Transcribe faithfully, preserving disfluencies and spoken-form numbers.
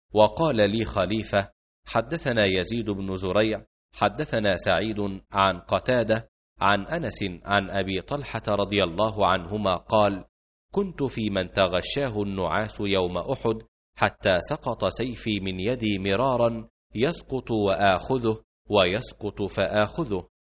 وقال لي خليفة: حدثنا يزيد بن زريع حدثنا سعيد عن قتادة عن أنس عن أبي طلحة رضي الله عنهما قال: كنت في من تغشاه النعاس يوم أحد حتى سقط سيفي من يدي مرارا، يسقط وآخذه ويسقط فآخذه،